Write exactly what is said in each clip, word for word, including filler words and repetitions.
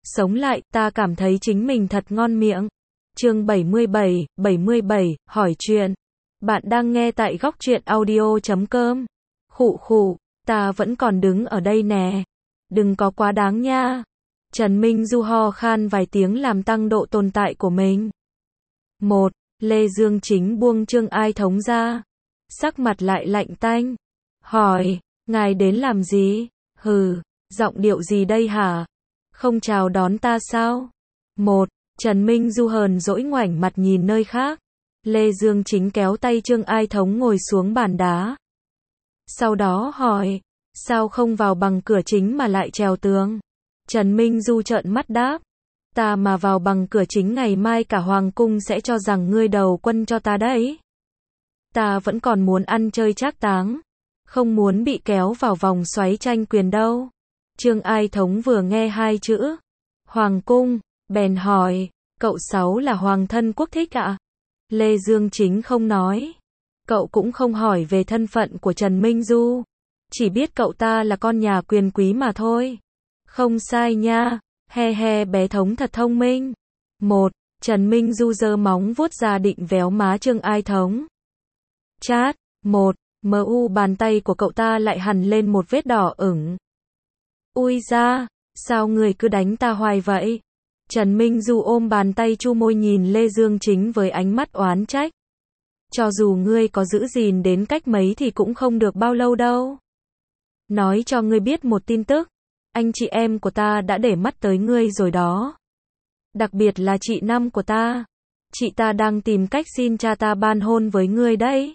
sống lại, ta cảm thấy chính mình thật ngon miệng. Chương bảy mươi bảy, bảy mươi bảy, hỏi chuyện. Bạn đang nghe tại góc truyện audio chấm com. Khụ khụ, ta vẫn còn đứng ở đây nè. Đừng có quá đáng nha. Trần Minh Du ho khan vài tiếng làm tăng độ tồn tại của mình. Một, Lê Dương Chính buông Trương Ai Thống ra. Sắc mặt lại lạnh tanh. Hỏi, ngài đến làm gì? Hừ, giọng điệu gì đây hả? Không chào đón ta sao? Một, Trần Minh Du hờn dỗi ngoảnh mặt nhìn nơi khác. Lê Dương Chính kéo tay Trương Ai Thống ngồi xuống bàn đá. Sau đó hỏi, sao không vào bằng cửa chính mà lại trèo tường? Trần Minh Du trợn mắt đáp, ta mà vào bằng cửa chính ngày mai cả hoàng cung sẽ cho rằng ngươi đầu quân cho ta đấy. Ta vẫn còn muốn ăn chơi trác táng, không muốn bị kéo vào vòng xoáy tranh quyền đâu. Trương Ai Thống vừa nghe hai chữ hoàng cung, bèn hỏi, cậu Sáu là hoàng thân quốc thích ạ? À? Lê Dương Chính không nói. Cậu cũng không hỏi về thân phận của Trần Minh Du. Chỉ biết cậu ta là con nhà quyền quý mà thôi. Không sai nha, he he bé Thống thật thông minh. Một, Trần Minh Du giơ móng vuốt ra định véo má Trương Ai Thống. Chát, một, mờ u bàn tay của cậu ta lại hằn lên một vết đỏ ửng. Ui da, sao người cứ đánh ta hoài vậy? Trần Minh Du ôm bàn tay chu môi nhìn Lê Dương Chính với ánh mắt oán trách. Cho dù ngươi có giữ gìn đến cách mấy thì cũng không được bao lâu đâu. Nói cho ngươi biết một tin tức, anh chị em của ta đã để mắt tới ngươi rồi đó. Đặc biệt là chị Năm của ta. Chị ta đang tìm cách xin cha ta ban hôn với ngươi đấy.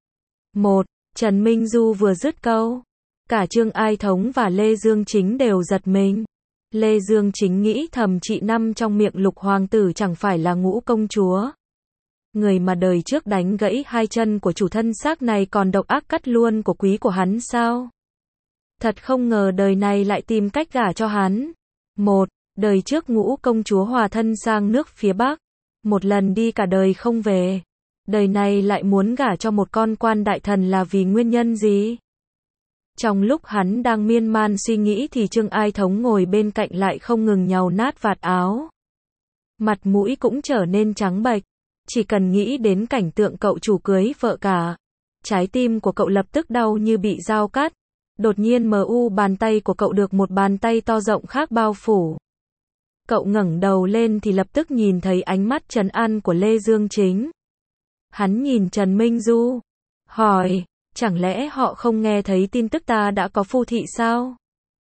Một, Trần Minh Du vừa dứt câu, cả Trương Ai Thống và Lê Dương Chính đều giật mình. Lê Dương Chính nghĩ thầm chị Năm trong miệng Lục hoàng tử chẳng phải là Ngũ công chúa. Người mà đời trước đánh gãy hai chân của chủ thân xác này còn độc ác cắt luôn của quý của hắn sao? Thật không ngờ đời này lại tìm cách gả cho hắn. Một, đời trước Ngũ công chúa hòa thân sang nước phía Bắc. Một lần đi cả đời không về. Đời này lại muốn gả cho một con quan đại thần là vì nguyên nhân gì? Trong lúc hắn đang miên man suy nghĩ thì Trương Ai Thống ngồi bên cạnh lại không ngừng nhàu nát vạt áo. Mặt mũi cũng trở nên trắng bệch. Chỉ cần nghĩ đến cảnh tượng cậu chủ cưới vợ cả, trái tim của cậu lập tức đau như bị dao cắt. Đột nhiên mờ u bàn tay của cậu được một bàn tay to rộng khác bao phủ. Cậu ngẩng đầu lên thì lập tức nhìn thấy ánh mắt trấn an của Lê Dương Chính. Hắn nhìn Trần Minh Du, hỏi, chẳng lẽ họ không nghe thấy tin tức ta đã có phu thị sao?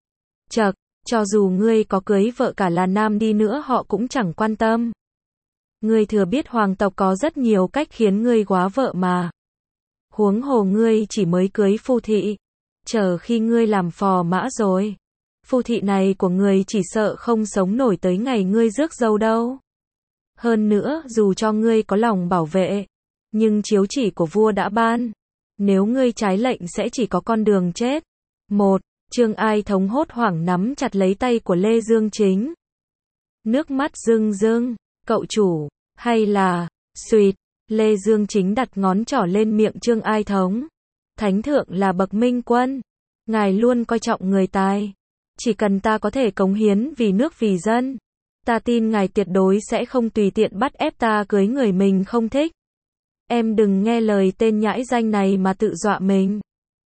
Chậc, cho dù ngươi có cưới vợ cả là nam đi nữa họ cũng chẳng quan tâm. Ngươi thừa biết hoàng tộc có rất nhiều cách khiến ngươi góa vợ mà. Huống hồ ngươi chỉ mới cưới phu thị. Chờ khi ngươi làm phò mã rồi, phu thị này của ngươi chỉ sợ không sống nổi tới ngày ngươi rước dâu đâu. Hơn nữa, dù cho ngươi có lòng bảo vệ, nhưng chiếu chỉ của vua đã ban. Nếu ngươi trái lệnh sẽ chỉ có con đường chết. Một, Trương Ai Thống hốt hoảng nắm chặt lấy tay của Lê Dương Chính. Nước mắt rưng rưng, cậu chủ, hay là, suýt, Lê Dương Chính đặt ngón trỏ lên miệng Trương Ai Thống. Thánh thượng là bậc minh quân. Ngài luôn coi trọng người tài. Chỉ cần ta có thể cống hiến vì nước vì dân, ta tin ngài tuyệt đối sẽ không tùy tiện bắt ép ta cưới người mình không thích. Em đừng nghe lời tên nhãi danh này mà tự dọa mình.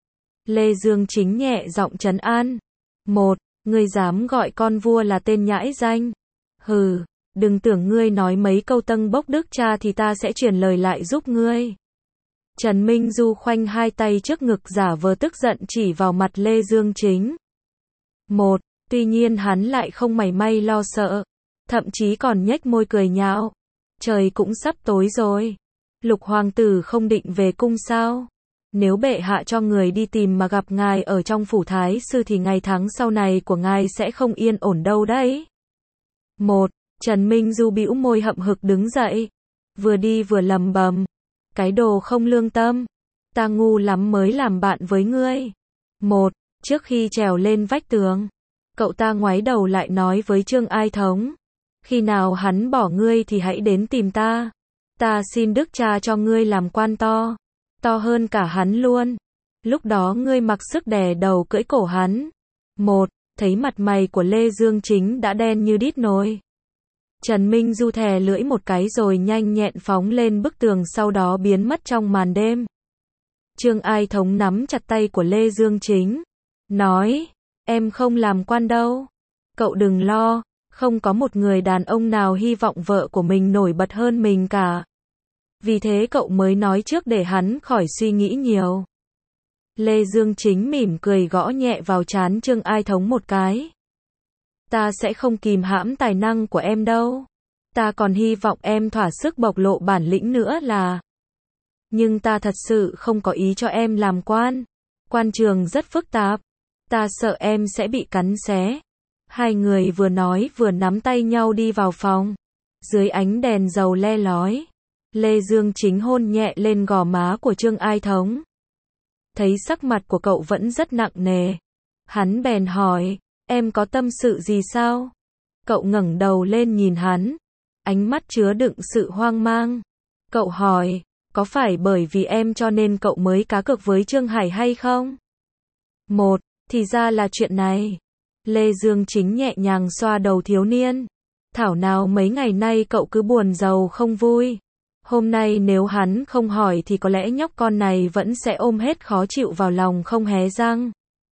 Lê Dương Chính nhẹ giọng trấn an. Một, ngươi dám gọi con vua là tên nhãi danh. Hừ, đừng tưởng ngươi nói mấy câu tân bốc đức cha thì ta sẽ truyền lời lại giúp ngươi. Trần Minh Du khoanh hai tay trước ngực giả vờ tức giận chỉ vào mặt Lê Dương Chính. Một, tuy nhiên hắn lại không mảy may lo sợ, thậm chí còn nhếch môi cười nhạo. Trời cũng sắp tối rồi. Lục hoàng tử không định về cung sao? Nếu bệ hạ cho người đi tìm mà gặp ngài ở trong phủ thái sư thì ngày tháng sau này của ngài sẽ không yên ổn đâu đấy. Một, Trần Minh Du bĩu môi hậm hực đứng dậy, vừa đi vừa lầm bầm. Cái đồ không lương tâm, ta ngu lắm mới làm bạn với ngươi. Một, trước khi trèo lên vách tường, cậu ta ngoái đầu lại nói với Trương Ai Thống. Khi nào hắn bỏ ngươi thì hãy đến tìm ta. Ta xin đức cha cho ngươi làm quan to, to hơn cả hắn luôn. Lúc đó ngươi mặc sức đè đầu cưỡi cổ hắn. Một, thấy mặt mày của Lê Dương Chính đã đen như đít nồi. Trần Minh Du thè lưỡi một cái rồi nhanh nhẹn phóng lên bức tường, sau đó biến mất trong màn đêm. Trương Ai Thống nắm chặt tay của Lê Dương Chính, nói, em không làm quan đâu. Cậu đừng lo, không có một người đàn ông nào hy vọng vợ của mình nổi bật hơn mình cả. Vì thế cậu mới nói trước để hắn khỏi suy nghĩ nhiều. Lê Dương Chính mỉm cười gõ nhẹ vào trán Trương Ai Thống một cái. Ta sẽ không kìm hãm tài năng của em đâu. Ta còn hy vọng em thỏa sức bộc lộ bản lĩnh nữa là. Nhưng ta thật sự không có ý cho em làm quan. Quan trường rất phức tạp. Ta sợ em sẽ bị cắn xé. Hai người vừa nói vừa nắm tay nhau đi vào phòng. Dưới ánh đèn dầu le lói, Lê Dương Chính hôn nhẹ lên gò má của Trương Ai Thống. Thấy sắc mặt của cậu vẫn rất nặng nề, hắn bèn hỏi, em có tâm sự gì sao? Cậu ngẩng đầu lên nhìn hắn, ánh mắt chứa đựng sự hoang mang. Cậu hỏi, có phải bởi vì em cho nên cậu mới cá cược với Trương Hải hay không? Một, thì ra là chuyện này. Lê Dương Chính nhẹ nhàng xoa đầu thiếu niên. Thảo nào mấy ngày nay cậu cứ buồn rầu không vui. Hôm nay nếu hắn không hỏi thì có lẽ nhóc con này vẫn sẽ ôm hết khó chịu vào lòng không hé răng.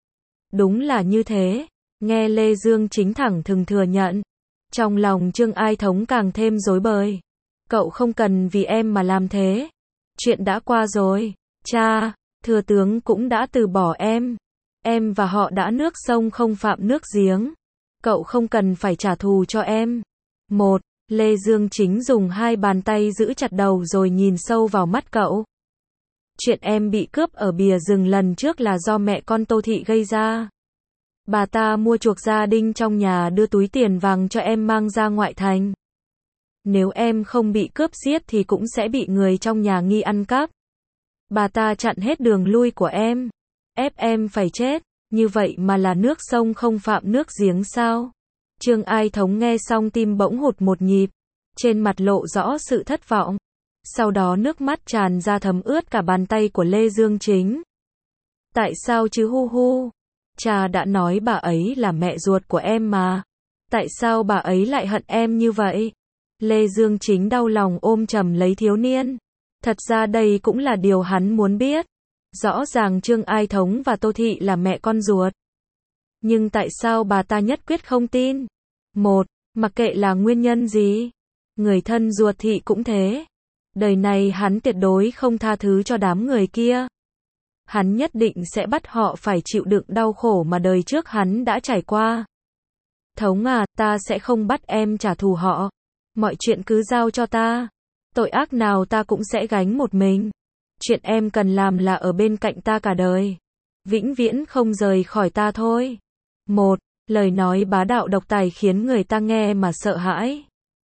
Đúng là như thế. Nghe Lê Dương Chính thẳng thừng thừa nhận. Trong lòng Trương Ai Thống càng thêm rối bời. Cậu không cần vì em mà làm thế. Chuyện đã qua rồi. Cha, thừa tướng cũng đã từ bỏ em. Em và họ đã nước sông không phạm nước giếng. Cậu không cần phải trả thù cho em. Một, Lê Dương Chính dùng hai bàn tay giữ chặt đầu rồi nhìn sâu vào mắt cậu. Chuyện em bị cướp ở bìa rừng lần trước là do mẹ con Tô Thị gây ra. Bà ta mua chuộc gia đình trong nhà đưa túi tiền vàng cho em mang ra ngoại thành. Nếu em không bị cướp giết thì cũng sẽ bị người trong nhà nghi ăn cắp. Bà ta chặn hết đường lui của em, ép em phải chết, như vậy mà là nước sông không phạm nước giếng sao? Trương Ai Thống nghe xong tim bỗng hụt một nhịp, trên mặt lộ rõ sự thất vọng. Sau đó nước mắt tràn ra thấm ướt cả bàn tay của Lê Dương Chính. Tại sao chứ hu hu? Cha đã nói bà ấy là mẹ ruột của em mà. Tại sao bà ấy lại hận em như vậy? Lê Dương Chính đau lòng ôm chầm lấy thiếu niên. Thật ra đây cũng là điều hắn muốn biết. Rõ ràng Trương Ai Thống và Tô Thị là mẹ con ruột. Nhưng tại sao bà ta nhất quyết không tin? Một, mặc kệ là nguyên nhân gì, người thân ruột Thị cũng thế. Đời này hắn tuyệt đối không tha thứ cho đám người kia. Hắn nhất định sẽ bắt họ phải chịu đựng đau khổ mà đời trước hắn đã trải qua. Thống à, ta sẽ không bắt em trả thù họ. Mọi chuyện cứ giao cho ta. Tội ác nào ta cũng sẽ gánh một mình. Chuyện em cần làm là ở bên cạnh ta cả đời. Vĩnh viễn không rời khỏi ta thôi. Một, lời nói bá đạo độc tài khiến người ta nghe mà sợ hãi.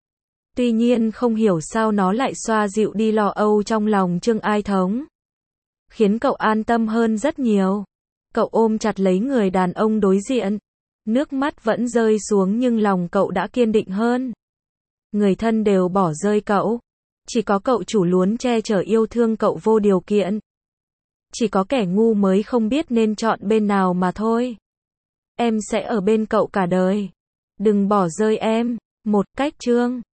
Tuy nhiên không hiểu sao nó lại xoa dịu đi lo âu trong lòng Trương Ai Thống. Khiến cậu an tâm hơn rất nhiều. Cậu ôm chặt lấy người đàn ông đối diện. Nước mắt vẫn rơi xuống nhưng lòng cậu đã kiên định hơn. Người thân đều bỏ rơi cậu. Chỉ có cậu chủ luôn che chở yêu thương cậu vô điều kiện. Chỉ có kẻ ngu mới không biết nên chọn bên nào mà thôi. Em sẽ ở bên cậu cả đời. Đừng bỏ rơi em. Một cách Trương